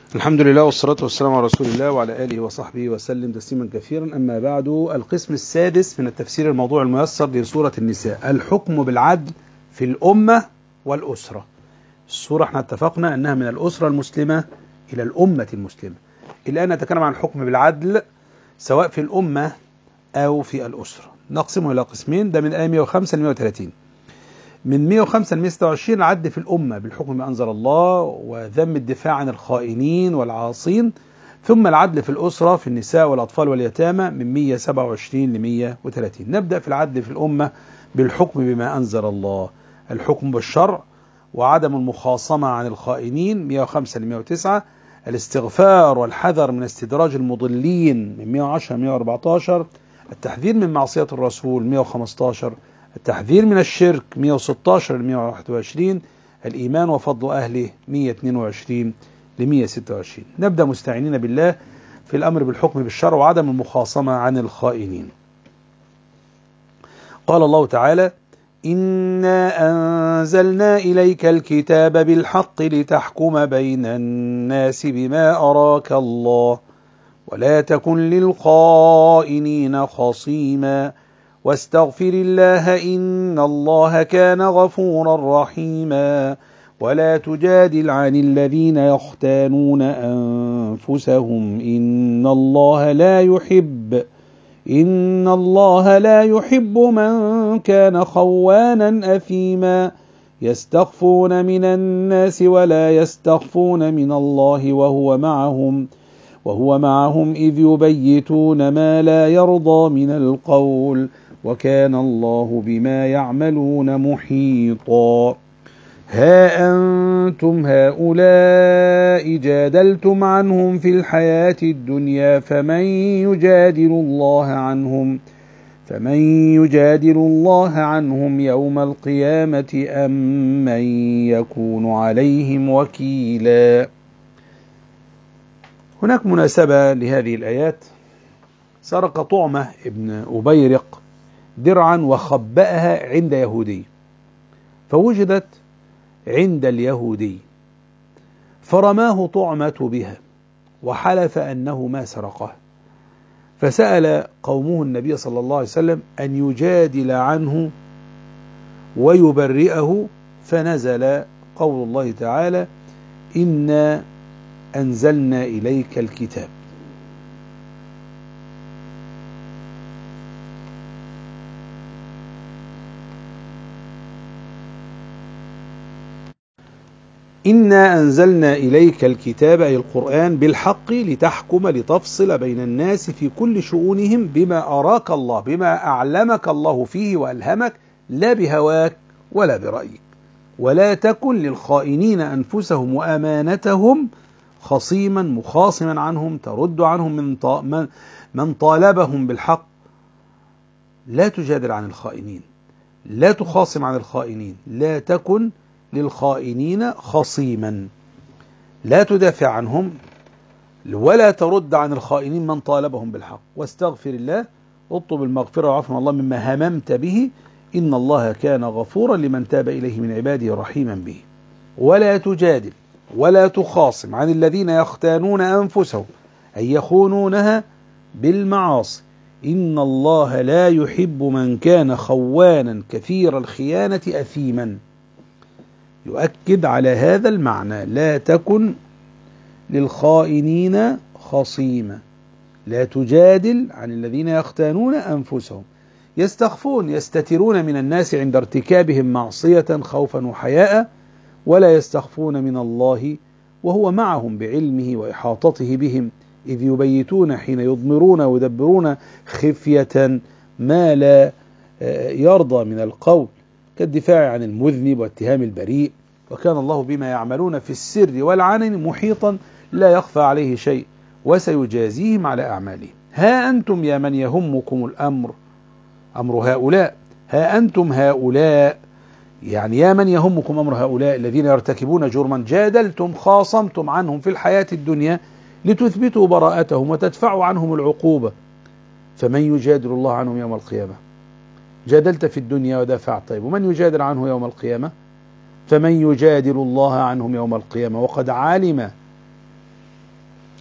الحمد لله والصلاة والسلام على رسول الله وعلى آله وصحبه وسلم تسليما كثيرا. أما بعد، القسم السادس من التفسير الموضوع الميسر لسورة النساء، الحكم بالعدل في الأمة والأسرة. السورة احنا اتفقنا أنها من الأسرة المسلمة إلى الأمة المسلمة. الآن نتكلم عن الحكم بالعدل سواء في الأمة أو في الأسرة. نقسمه إلى قسمين، ده من آية 105 ل 130. من 105 ل 126 العدل في الأمة بالحكم بما أنزل الله وذم الدفاع عن الخائنين والعاصين، ثم العدل في الأسرة في النساء والأطفال واليتامى من 127 ل 130. نبدأ في العدل في الأمة بالحكم بما أنزل الله، الحكم بالشرع وعدم المخاصمة عن الخائنين 105 ل 109، الاستغفار والحذر من استدراج المضلين من 110 ل 114، التحذير من معصية الرسول 115، التحذير من الشرك 116 ل 121، الإيمان وفضل أهله 122 ل 126. نبدأ مستعينين بالله في الأمر بالحكم بالشرع وعدم المخاصمة عن الخائنين. قال الله تعالى: إنا أنزلنا إليك الكتاب بالحق لتحكم بين الناس بما أراك الله ولا تكن للخائنين خصيما واستغفر الله إن الله كان غفورا رحيما ولا تجادل عن الذين يختانون أنفسهم إن الله لا يحب من كان خوانا أثيما يستخفون من الناس ولا يستخفون من الله وهو معهم إذ يبيتون ما لا يرضى من القول وكان الله بما يعملون محيطا. ها أنتم هؤلاء جادلتم عنهم في الحياة الدنيا فمن يجادل الله عنهم يوم القيامة أم من يكون عليهم وكيلا. هناك مناسبة لهذه الآيات. سرق طعمة ابن أبيرق درعا وخبأها عند يهودي، فوجدت عند اليهودي فرماه طعمة بها وحلف أنه ما سرقه، فسأل قومه النبي صلى الله عليه وسلم أن يجادل عنه ويبرئه، فنزل قول الله تعالى: إنا أنزلنا إليك الكتاب. إنا أنزلنا إليك الكتاب أي القرآن بالحق لتحكم لتفصل بين الناس في كل شؤونهم بما أراك الله، بما أعلمك الله فيه وألهمك، لا بهواك ولا برأيك. ولا تكن للخائنين أنفسهم وأمانتهم خصيما مخاصما عنهم ترد عنهم من طالبهم بالحق. لا تجادل عن الخائنين، لا تخاصم عن الخائنين، لا تكن للخائنين خصيما، لا تدافع عنهم ولا ترد عن الخائنين من طالبهم بالحق. واستغفر الله، اطلب المغفرة والعفو من الله مما هممت به إن الله كان غفورا لمن تاب إليه من عباده رحيما به. ولا تجادل ولا تخاصم عن الذين يختانون أنفسهم أي يخونونها بالمعاصي إن الله لا يحب من كان خوانا كثير الخيانة أثيما. يؤكد على هذا المعنى: لا تكن للخائنين خصيما، لا تجادل عن الذين يختانون أنفسهم، يستخفون يستترون من الناس عند ارتكابهم معصية خوفا وحياء، ولا يستخفون من الله وهو معهم بعلمه وإحاطته بهم إذ يبيتون حين يضمرون ويدبرون خفية ما لا يرضى من القول كالدفاع عن المذنب واتهام البريء. وكان الله بما يعملون في السر والعلن محيطا لا يخفى عليه شيء وسيجازيهم على أعمالهم. ها أنتم يا من يهمكم الأمر، أمر هؤلاء، ها أنتم هؤلاء يعني يا من يهمكم أمر هؤلاء الذين يرتكبون جرما جادلتم خاصمتم عنهم في الحياة الدنيا لتثبتوا براءتهم وتدفعوا عنهم العقوبة، فمن يجادل الله عنهم يوم القيامة؟ جادلت في الدنيا ودافعت، طيب ومن يجادل عنه يوم القيامة؟ فمن يجادل الله عنهم يوم القيامة وقد علم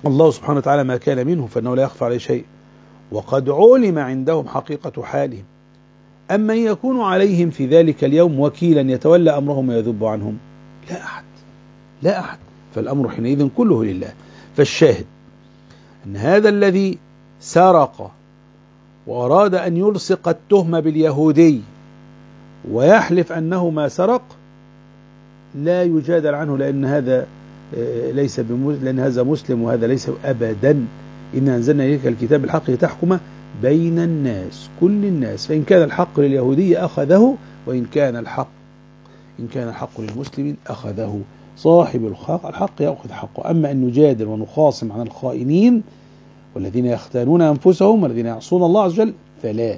الله سبحانه وتعالى ما كان منه فإنه لا يخفى عليه شيء، وقد علم عندهم حقيقة حالهم. أما أن يكون عليهم في ذلك اليوم وكيلا يتولى أمرهم ويذب عنهم؟ لا أحد، لا أحد. فالأمر حينئذ كله لله. فالشاهد أن هذا الذي سرق وأراد أن يلصق التهمة باليهودي ويحلف أنه ما سرق لا يجادل عنه، لأن هذا ليس لأن هذا مسلم وهذا ليس أبدا. إن أنزلنا إليك الكتاب بالحق لتحكم بين الناس، كل الناس، فإن كان الحق لليهودي أخذه، وإن كان الحق للمسلم أخذه. صاحب الحق يأخذ حقه. أما أن نجادل ونخاصم عن الخائنين والذين يختانون أنفسهم والذين يعصون الله عز وجل فلا.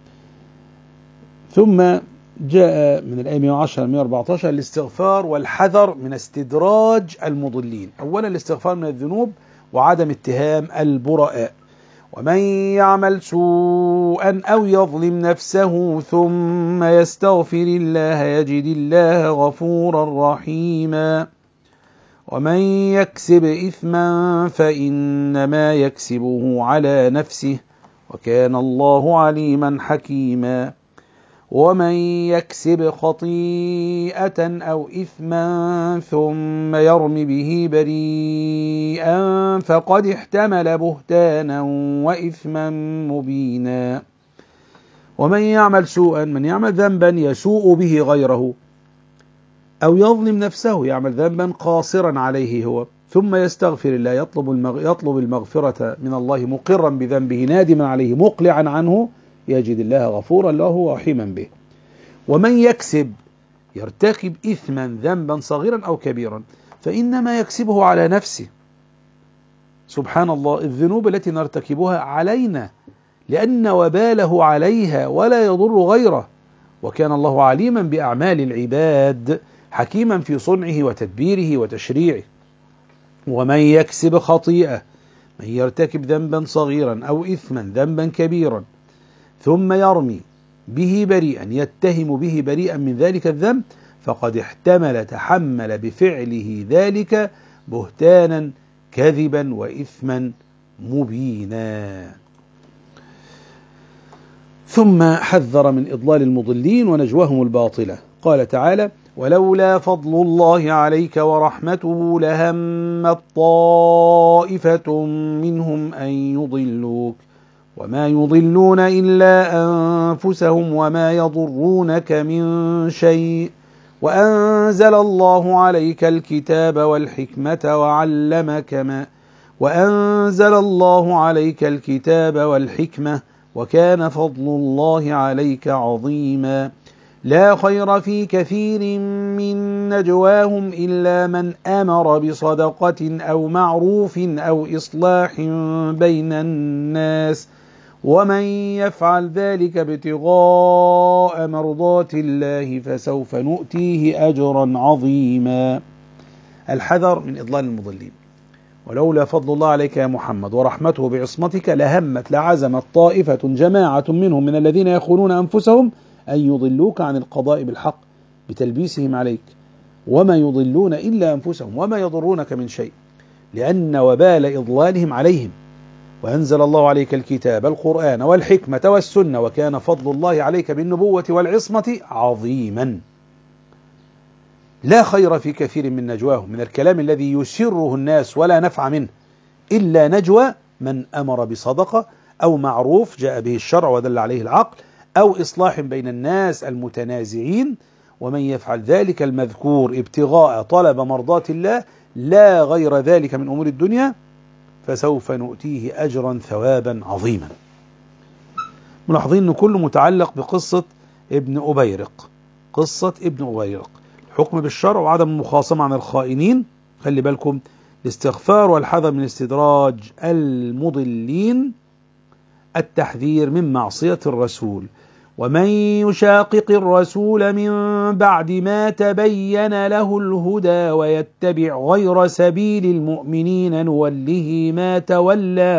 ثم جاء من الآية 110 114 الاستغفار والحذر من استدراج المضلين. أولا الاستغفار من الذنوب وعدم اتهام البراء. ومن يعمل سوءا أو يظلم نفسه ثم يستغفر الله يجد الله غفورا رحيما. ومن يكسب إثما فإنما يكسبه على نفسه وكان الله عليما حكيما. ومن يكسب خطيئة أو إثما ثم يرم به بريئا فقد احتمل بهتانا وإثما مبينا. ومن يعمل سوءا، من يعمل ذنبا يسوء به غيره، أو يظلم نفسه، يعمل ذنبا قاصرا عليه هو، ثم يستغفر الله، يطلب المغفرة من الله مقرا بذنبه نادما عليه مقلعا عنه، يجد الله غفورا له رحيما به. ومن يكسب، يرتكب إثما ذنبا صغيرا أو كبيرا، فإنما يكسبه على نفسه. سبحان الله، الذنوب التي نرتكبها علينا لأن وباله عليها ولا يضر غيره، وكان الله عليما بأعمال العباد حكيما في صنعه وتدبيره وتشريعه. ومن يكسب خطيئة، من يرتكب ذنبا صغيرا أو إثما ذنبا كبيرا ثم يرمي به بريئا، يتهم به بريئا من ذلك الذنب، فقد تحمل بفعله ذلك بهتانا كذبا وإثما مبينا. ثم حذر من إضلال المضلين ونجواهم الباطلة. قال تعالى: ولولا فضل الله عليك ورحمته لهمت طائفة منهم أن يضلوك وما يضلون إلا أنفسهم وما يضرونك من شيء وأنزل الله عليك الكتاب والحكمة وكان فضل الله عليك عظيما. لا خير في كثير من نجواهم إلا من أمر بصدقة أو معروف أو إصلاح بين الناس ومن يفعل ذلك ابتغاء مرضات الله فسوف نؤتيه أجرا عظيما. الحذر من إضلال المضلين. ولولا فضل الله عليك يا محمد ورحمته بعصمتك لعزمت طائفة جماعة منهم من الذين يخونون أنفسهم أن يضلوك عن القضاء بالحق بتلبيسهم عليك وما يضلون إلا أنفسهم وما يضرونك من شيء، لأن وبال إضلالهم عليهم. وأنزل الله عليك الكتاب القرآن والحكمة والسنة وكان فضل الله عليك بالنبوة والعصمة عظيما. لا خير في كثير من نجواهم، من الكلام الذي يسره الناس ولا نفع منه، إلا نجوى من أمر بصدقة أو معروف جاء به الشرع ودل عليه العقل أو إصلاح بين الناس المتنازعين، ومن يفعل ذلك المذكور ابتغاء طلب مرضات الله لا غير ذلك من أمور الدنيا فسوف نؤتيه أجرا ثوابا عظيما. ملاحظين أن كله متعلق بقصة ابن أبيرق، قصة ابن أبيرق، الحكم بالشرع وعدم المخاصمة عن الخائنين. خلي بالكم، الاستغفار والحذر من استدراج المضلين، التحذير من معصية الرسول. ومن يشاقق الرسول من بعد ما تبين له الهدى ويتبع غير سبيل المؤمنين نوله ما تولى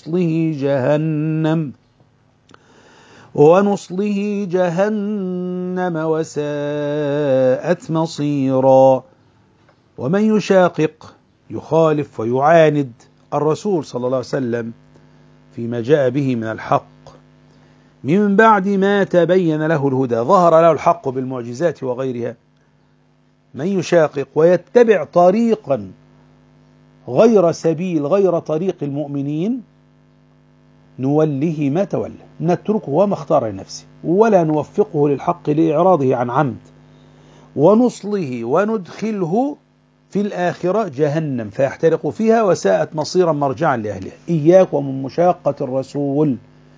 ونصله جهنم وساءت مصيرا. ومن يشاقق، يخالف ويعاند الرسول صلى الله عليه وسلم فيما جاء به من الحق من بعد ما تبين له الهدى، ظهر له الحق بالمعجزات وغيرها، من يشاقق ويتبع طريقا غير طريق المؤمنين نوله ما تولى، نتركه وما اختار لنفسه ولا نوفقه للحق لإعراضه عن عمد، ونصله وندخله في الآخرة جهنم فيحترق فيها وساءت مصيرا مرجعا لأهلها. إياك ومن مشاقة الرسول،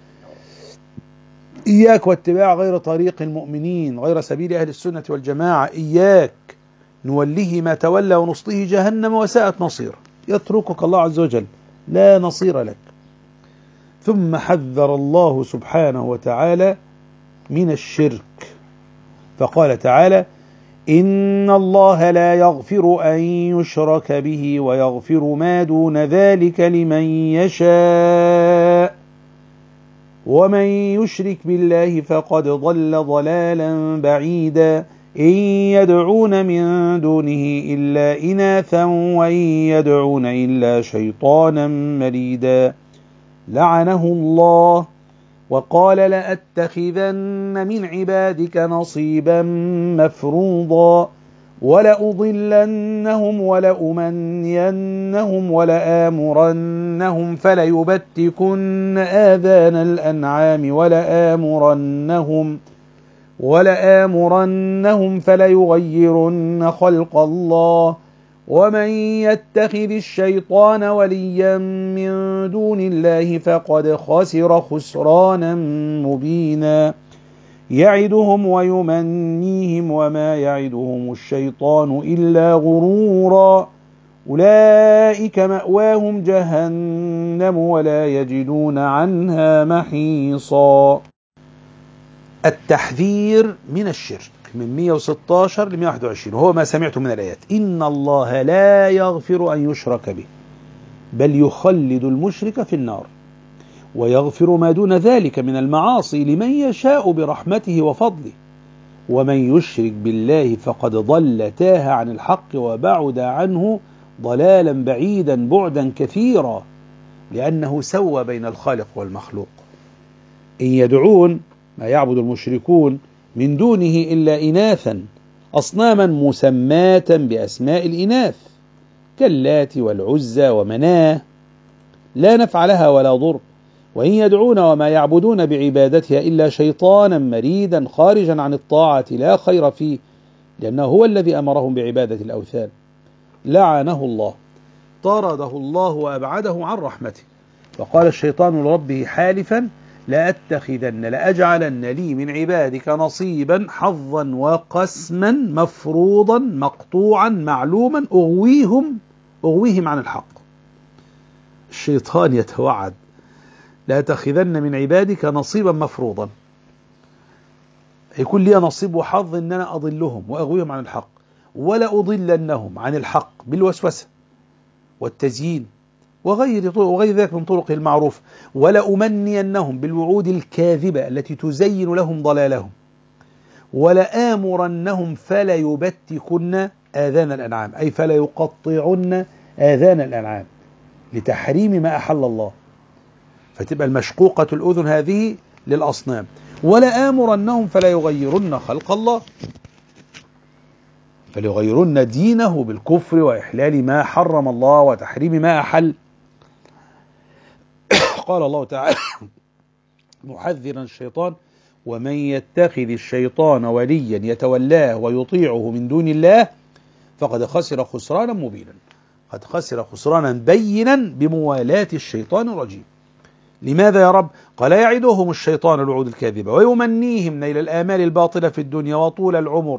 إياك واتباع غير طريق المؤمنين، غير سبيل أهل السنة والجماعة، إياك، نوله ما تولى ونصله جهنم وساءت مصير، يتركك الله عز وجل لا نصير لك. ثم حذر الله سبحانه وتعالى من الشرك فقال تعالى: إن الله لا يغفر أن يشرك به ويغفر ما دون ذلك لمن يشاء ومن يشرك بالله فقد ضل ضلالا بعيدا إن يدعون من دونه إلا إناثا وإن يدعون إلا شيطانا مريدا لعنه الله وقال لأتخذن من عبادك نصيبا مفروضا ولأضلنهم ولأمنينهم ولآمرنهم فليبتكن آذان الأنعام ولآمرنهم فليغيرن خلق الله ومن يتخذ الشيطان وليا من دون الله فقد خسر خسرانا مبينا يعدهم ويمنيهم وما يعدهم الشيطان إلا غرورا أولئك مأواهم جهنم ولا يجدون عنها محيصا. التحذير من الشرك من 116 ل 121 وهو ما سمعتم من الآيات: إن الله لا يغفر أن يشرك به بل يخلد المشرك في النار ويغفر ما دون ذلك من المعاصي لمن يشاء برحمته وفضله ومن يشرك بالله فقد ضل تاه عن الحق وبعد عنه ضلالا بعيدا بعدا كثيرا لأنه سوى بين الخالق والمخلوق. إن يدعون ما يعبد المشركون من دونه إلا إناثا أصناما مسماة بأسماء الإناث كاللات والعزى ومناه لا نفع لها ولا ضر، وإن يدعون وما يعبدون بعبادتها إلا شيطانا مريدا خارجا عن الطاعة لا خير فيه لأنه هو الذي أمرهم بعبادة الأوثان لعنه الله طرده الله وأبعده عن رحمته. فقال الشيطان لربه حالفا: لأجعلن لي من عبادك نصيبا حظا وقسما مفروضا مقطوعا معلوما أغويهم عن الحق. الشيطان يتوعد: لأتخذن من عبادك نصيبا مفروضا، يكون لي نصيب وحظ ان انا اضلهم واغويهم عن الحق، ولا اضلنهم عن الحق بالوسوسه والتزيين وغير ذلك من طرق المعروف، ولا امنينهم بالوعود الكاذبه التي تزين لهم ضلالهم، ولا آمرنهم فلا يبتكن آذان الأنعام، أي فلا يقطعن آذان الأنعام لتحريم ما أحل الله، فتبقى المشقوقة الأذن هذه للأصنام. ولا آمرنهم فلا يغيرن خلق الله، فليغيرن دينه بالكفر وإحلال ما حرم الله وتحريم ما أحل. قال الله تعالى محذرا الشيطان: ومن يتخذ الشيطان وليا يتولاه ويطيعه من دون الله فقد خسر خسرانا مبينا، قد خسر خسرانا بينا بموالاة الشيطان الرجيم. لماذا يا رب؟ قال: يعدهم الشيطان الوعود الكاذبة ويمنيهم نيل الآمال الباطلة في الدنيا وطول العمر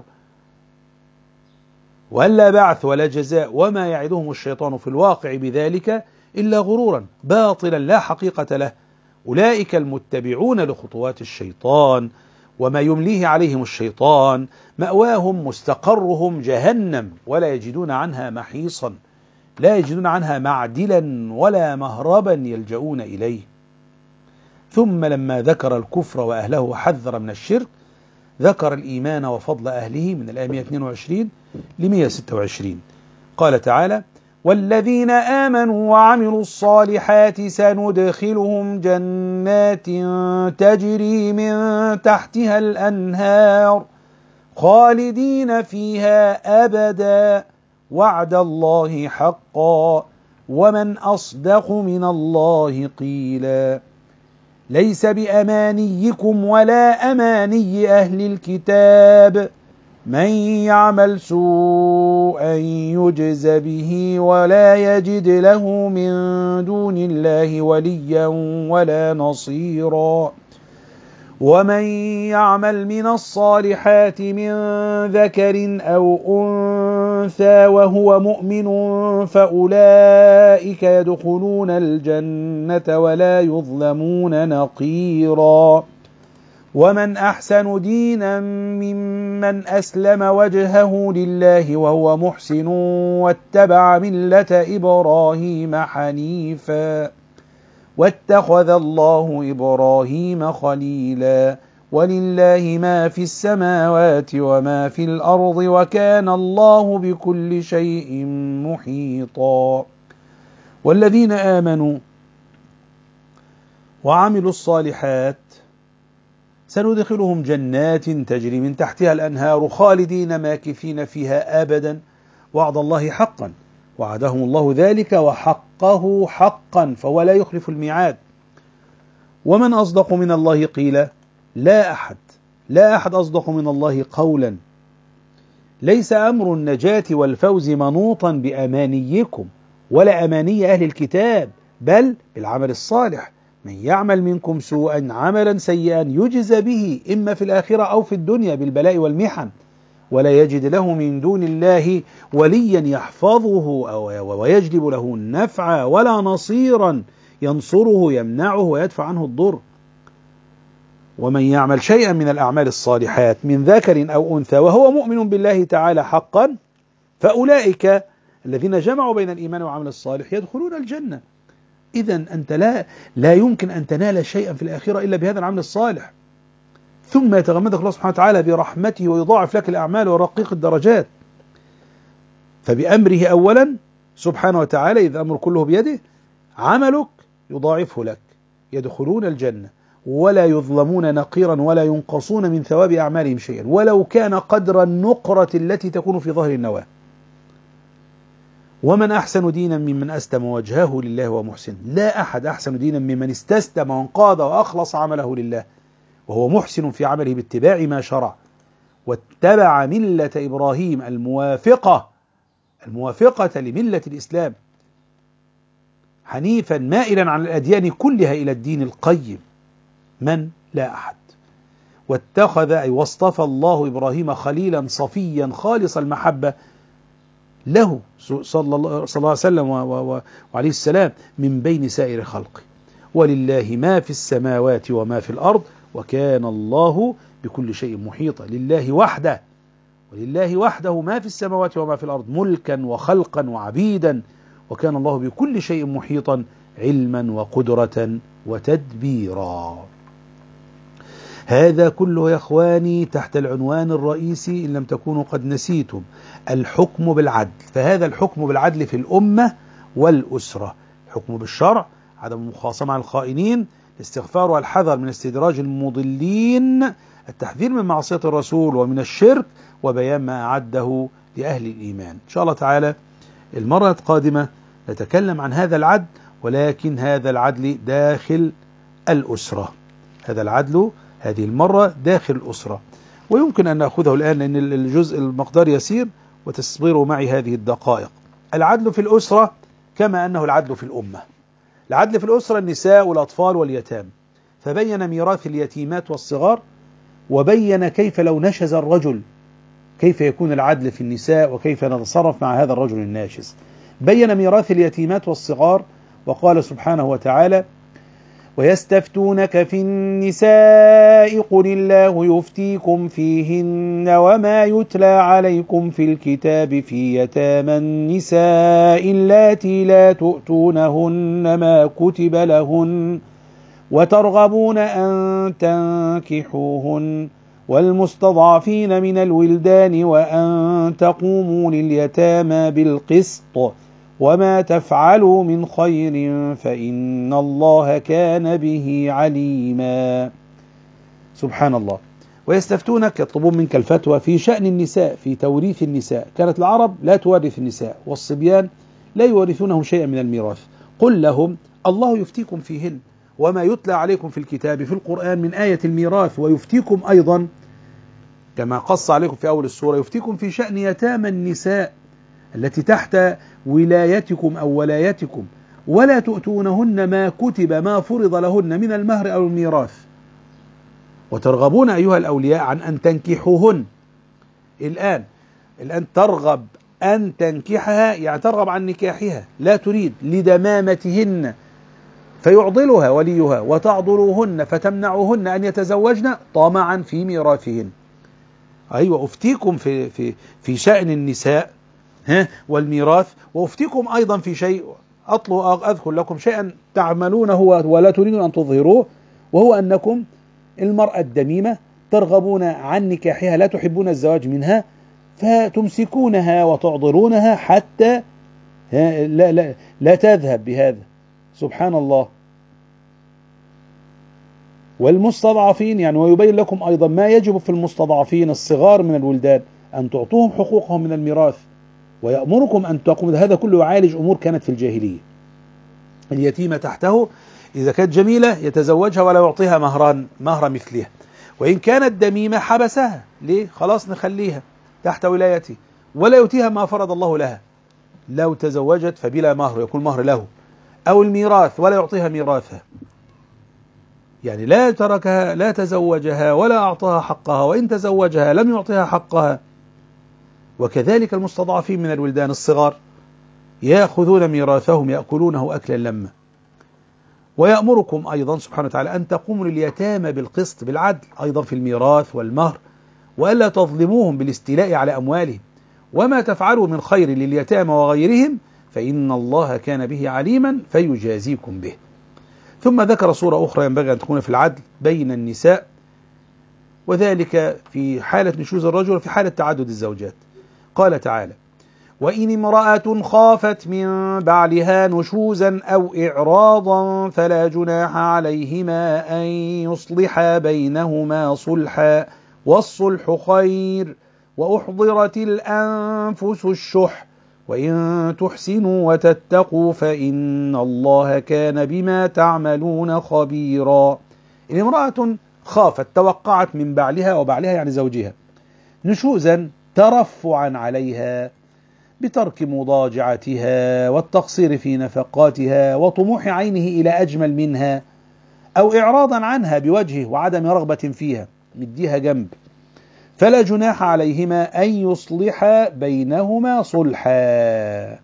ولا بعث ولا جزاء، وما يعدهم الشيطان في الواقع بذلك إلا غرورا باطلا لا حقيقة له. أولئك المتبعون لخطوات الشيطان وما يمليه عليهم الشيطان مأواهم مستقرهم جهنم ولا يجدون عنها محيصا، لا يجدون عنها معدلا ولا مهربا يلجؤون إليه. ثم لما ذكر الكفر وأهله وحذر من الشرك ذكر الإيمان وفضل أهله من الآية 122 ل 126. قال تعالى: والذين آمنوا وعملوا الصالحات سندخلهم جنات تجري من تحتها الأنهار خالدين فيها أبدا وعد الله حقا ومن أصدق من الله قيلا ليس بأمانيكم ولا أماني أهل الكتاب من يعمل سوءا يجز به ولا يجد له من دون الله وليا ولا نصيرا ومن يعمل من الصالحات من ذكر أو أنثى وهو مؤمن فأولئك يدخلون الجنة ولا يظلمون نقيرا ومن أحسن دينا ممن أسلم وجهه لله وهو محسن واتبع ملة إبراهيم حنيفا واتخذ الله إبراهيم خليلا ولله ما في السماوات وما في الأرض وكان الله بكل شيء محيطا والذين آمنوا وعملوا الصالحات سندخلهم جنات تجري من تحتها الأنهار خالدين ماكثين فيها أبدا وعد الله حقا وعدهم الله ذلك وحقه حقا فهو لا يخلف الميعاد ومن أصدق من الله قيلا لا أحد أصدق من الله قولا ليس أمر النجاة والفوز منوطا بأمانيكم ولا أماني أهل الكتاب بل بالعمل الصالح من يعمل منكم سوءا عملا سيئا يجز به إما في الآخرة أو في الدنيا بالبلاء والمحن ولا يجد له من دون الله وليا يحفظه ويجلب له النفع ولا نصيرا ينصره يمنعه ويدفع عنه الضر ومن يعمل شيئا من الأعمال الصالحات من ذكر أو أنثى وهو مؤمن بالله تعالى حقا فأولئك الذين جمعوا بين الإيمان وعمل الصالح يدخلون الجنة. إذن أنت لا يمكن أن تنال شيئا في الآخرة إلا بهذا العمل الصالح، ثم يتغمدك الله سبحانه وتعالى برحمته ويضاعف لك الأعمال ورقيق الدرجات. فبأمره أولا سبحانه وتعالى، إذ أمر كله بيده، عملك يضاعفه لك، يدخلون الجنة ولا يظلمون نقيرا ولا ينقصون من ثواب أعمالهم شيئا ولو كان قدر النقرة التي تكون في ظهر النواة. ومن أحسن دينا ممن أسلم وجهه لله ومحسن، لا أحد أحسن دينا ممن استسلم وانقاد وأخلص عمله لله وهو محسن في عمله باتباع ما شرع واتبع ملة إبراهيم الموافقة لملة الإسلام حنيفا مائلا عن الأديان كلها إلى الدين القيم. من؟ لا أحد. واتخذ أي واصطفى الله إبراهيم خليلا صفيا خالص المحبة له صلى الله عليه وسلم وعليه السلام من بين سائر خلقه. ولله ما في السماوات وما في الأرض وكان الله بكل شيء محيطا. ولله وحده ما في السماوات وما في الأرض ملكا وخلقا وعبيدا، وكان الله بكل شيء محيطا علما وقدرة وتدبيرا. هذا كله يا إخواني تحت العنوان الرئيسي إن لم تكونوا قد نسيتم، الحكم بالعدل. فهذا الحكم بالعدل في الأمة والأسرة، الحكم بالشرع، عدم المخاصمة على الخائنين، الاستغفار والحذر من استدراج المضلين، التحذير من معصية الرسول ومن الشرك، وبيان ما أعده لأهل الإيمان. إن شاء الله تعالى المرة القادمة نتكلم عن هذا العدل، ولكن هذا العدل داخل الأسرة. هذا العدل هذه المرة داخل الأسرة، ويمكن أن نأخذه الآن لأن الجزء المقدار يسير وتصبروا معي هذه الدقائق. العدل في الأسرة كما أنه العدل في الأمة. العدل في الأسرة النساء والأطفال واليتام، فبين ميراث اليتيمات والصغار، وبين كيف لو نشز الرجل كيف يكون العدل في النساء وكيف نتصرف مع هذا الرجل الناشز. بين ميراث اليتيمات والصغار وقال سبحانه وتعالى: ويستفتونك في النساء قل الله يفتيكم فيهن وما يتلى عليكم في الكتاب في يتامى النساء اللاتي لا تؤتونهن ما كتب لهن وترغبون أن تنكحوهن والمستضعفين من الولدان وأن تقوموا لليتامى بالقسط وما تفعلوا من خير فإن الله كان به عليما. سبحان الله. ويستفتونك، يطلبون منك الفتوى في شأن النساء، في توريث النساء. كانت العرب لا تورث النساء، والصبيان لا يورثونهم شيئا من الميراث. قل لهم الله يفتيكم فيهن، وما يتلى عليكم في الكتاب في القرآن من آية الميراث، ويفتيكم أيضا كما قص عليكم في أول السورة، يفتيكم في شأن يتامى النساء التي تحت ولايتكم أو ولايتكم، ولا تؤتونهن ما كتب ما فرض لهن من المهر أو الميراث، وترغبون أيها الأولياء عن أن تنكحوهن. الآن ترغب أن تنكحها، يعني ترغب عن نكاحها، لا تريد لدمامتهن فيعضلها وليها، وتعضلوهن فتمنعوهن أن يتزوجن طمعا في ميراثهن. أيوة، أفتيكم في شأن النساء والميراث، وأفتيكم أيضا في شيء أذكر لكم شيئا تعملونه ولا تريدون أن تظهروه، وهو أنكم المرأة الدميمة ترغبون عن نكاحها، لا تحبون الزواج منها، فتمسكونها وتعضلونها حتى لا تذهب بهذا. سبحان الله. والمستضعفين، يعني ويبين لكم أيضا ما يجب في المستضعفين الصغار من الولدان أن تعطوهم حقوقهم من الميراث، ويأمركم أن تقوموا. هذا كله يعالج أمور كانت في الجاهلية. اليتيمة تحته إذا كانت جميلة يتزوجها ولا يعطيها مهر مثلها، وإن كانت دميمة حبسها. ليه؟ خلاص نخليها تحت ولايته ولا يؤتيها ما فرض الله لها. لو تزوجت فبلا مهر، يكون مهر له، أو الميراث ولا يعطيها ميراثها، يعني لا تركها، لا تزوجها ولا أعطاها حقها، وإن تزوجها لم يعطيها حقها. وكذلك المستضعفين من الولدان الصغار يأخذون ميراثهم يأكلونه أكلا لما. ويأمركم أيضا سبحانه وتعالى أن تقوموا لليتامى بالقسط بالعدل أيضا في الميراث والمهر، وألا تظلموهم بالاستيلاء على أموالهم. وما تفعلوا من خير لليتامى وغيرهم فإن الله كان به عليما فيجازيكم به. ثم ذكر صورة أخرى ينبغي أن تكون في العدل بين النساء، وذلك في حالة نشوز الرجل وفي حالة تعدد الزوجات. قال تعالى: وإن امرأة خافت من بعلها نشوزا أو إعراضا فلا جناح عليهما أن يصلحا بينهما صلحا والصلح خير وأحضرت الأنفس الشح وإن تحسنوا وتتقوا فإن الله كان بما تعملون خبيرا. إن امرأة خافت، توقعت من بعلها، وبعلها يعني زوجها، نشوزا ترفعا عليها بترك مضاجعتها والتقصير في نفقاتها وطموح عينه إلى أجمل منها، أو إعراضا عنها بوجهه وعدم رغبة فيها، مديها جنب، فلا جناح عليهما أن يصلحا بينهما صلحا.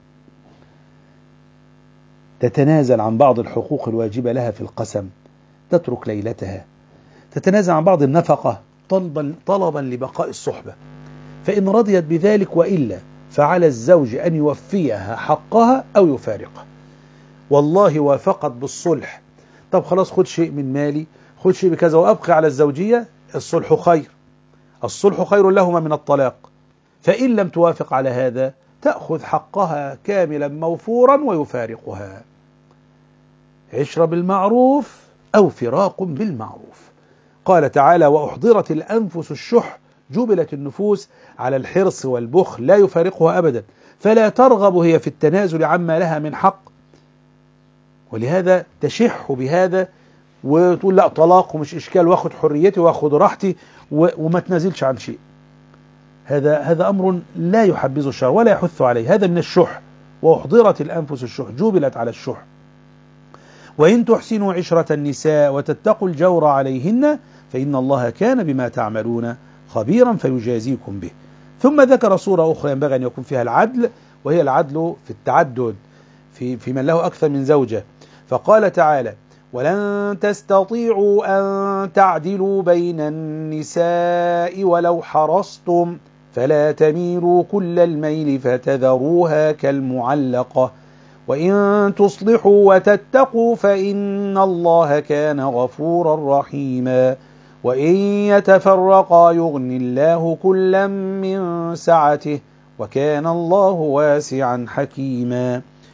تتنازل عن بعض الحقوق الواجبة لها في القسم، تترك ليلتها، تتنازل عن بعض النفقة طلبا لبقاء الصحبة، فإن رضيت بذلك وإلا فعلى الزوج أن يوفيها حقها أو يفارقها. والله وافقت بالصلح، طب خلاص خد شيء من مالي، خد شيء بكذا وأبقي على الزوجية، الصلح خير، الصلح خير لهما من الطلاق. فإن لم توافق على هذا تأخذ حقها كاملا موفورا ويفارقها. عشرة بالمعروف أو فراق بالمعروف. قال تعالى: وأحضرت الأنفس الشح، جبلت النفوس على الحرص والبخل لا يفارقها أبدا، فلا ترغب هي في التنازل عما لها من حق، ولهذا تشح بهذا وتقول لا طلاق ومش إشكال، واخد حريتي واخد راحتي وما تنازلش عن شيء. هذا أمر لا يحبذ الشرع ولا يحث عليه، هذا من الشح. وأحضرت الأنفس الشح، جبلت على الشح. وإن تحسنوا عشرة النساء وتتقوا الجور عليهن فإن الله كان بما تعملون خبيرا فيجازيكم به. ثم ذكر صورة أخرى ينبغي أن يكون فيها العدل، وهي العدل في التعدد في من له أكثر من زوجة. فقال تعالى: ولن تستطيعوا أن تعدلوا بين النساء ولو حرصتم فلا تميلوا كل الميل فتذروها كالمعلقة وإن تصلحوا وتتقوا فإن الله كان غفورا رحيما وإن يتفرقا يغني الله كلا من سعته وكان الله واسعا حكيما.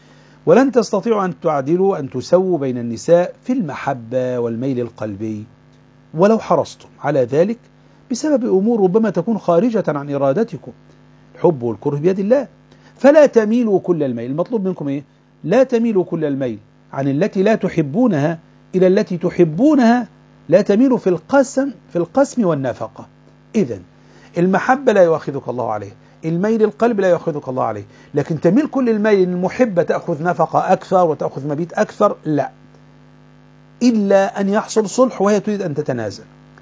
ولن تستطيعوا أن تعدلوا أن تسووا بين النساء في المحبة والميل القلبي ولو حرصتم على ذلك بسبب أمور ربما تكون خارجة عن إرادتكم. الحب والكره بيد الله، فلا تميلوا كل الميل. المطلوب منكم إيه؟ لا تميلوا كل الميل عن التي لا تحبونها إلى التي تحبونها. لا تميلوا في القسم والنفقة. إذن المحبة لا يؤاخذك الله عليه، الميل القلب لا يؤاخذك الله عليه، لكن تميل كل الميل المحبة تأخذ نفقة أكثر وتأخذ مبيت أكثر، لا، إلا أن يحصل صلح وهي تريد أن تتنازل.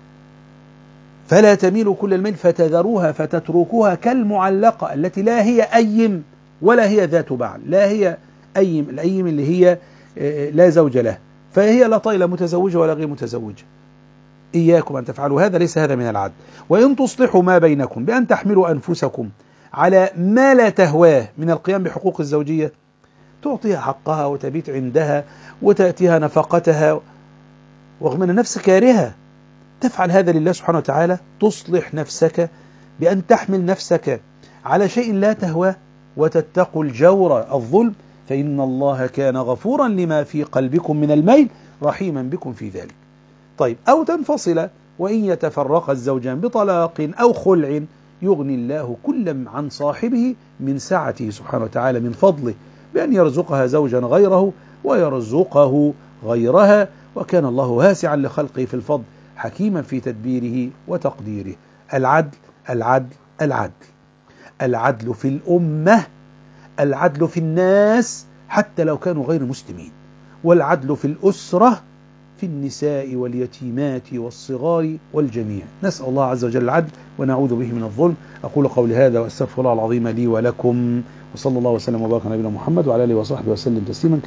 فلا تميلوا كل الميل فتذروها فتتركوها كالمعلقة التي لا هي أيم ولا هي ذات بعل، لا هي أيم، الأيم اللي هي لا زوج له، فهي لا طيلة متزوجة ولا غير متزوجة. إياكم أن تفعلوا هذا، ليس هذا من العدل. وإن تصلحوا ما بينكم بأن تحملوا أنفسكم على ما لا تهواه من القيام بحقوق الزوجية، تعطيها حقها وتبيت عندها وتأتيها نفقتها رغم أن نفسك كارهة، تفعل هذا لله سبحانه وتعالى، تصلح نفسك بأن تحمل نفسك على شيء لا تهواه وتتقوا الجور الظلم، فإن الله كان غفورا لما في قلبكم من الميل رحيما بكم في ذلك. طيب، أو تنفصل، وإن يتفرق الزوجان بطلاق أو خلع يغني الله كلا عن صاحبه من سعته سبحانه وتعالى من فضله بأن يرزقها زوجا غيره ويرزقه غيرها، وكان الله واسعا لخلقه في الفضل حكيما في تدبيره وتقديره. العدل العدل العدل، العدل في الأمة، العدل في الناس حتى لو كانوا غير مسلمين، والعدل في الأسرة في النساء واليتيمات والصغار والجميع. نسأل الله عز وجل العدل ونعوذ به من الظلم. أقول قولي هذا وأستغفر الله العظيم لي ولكم، وصلى الله وسلم وبارك على نبينا محمد وعلى آله وصحبه وسلم تسليما.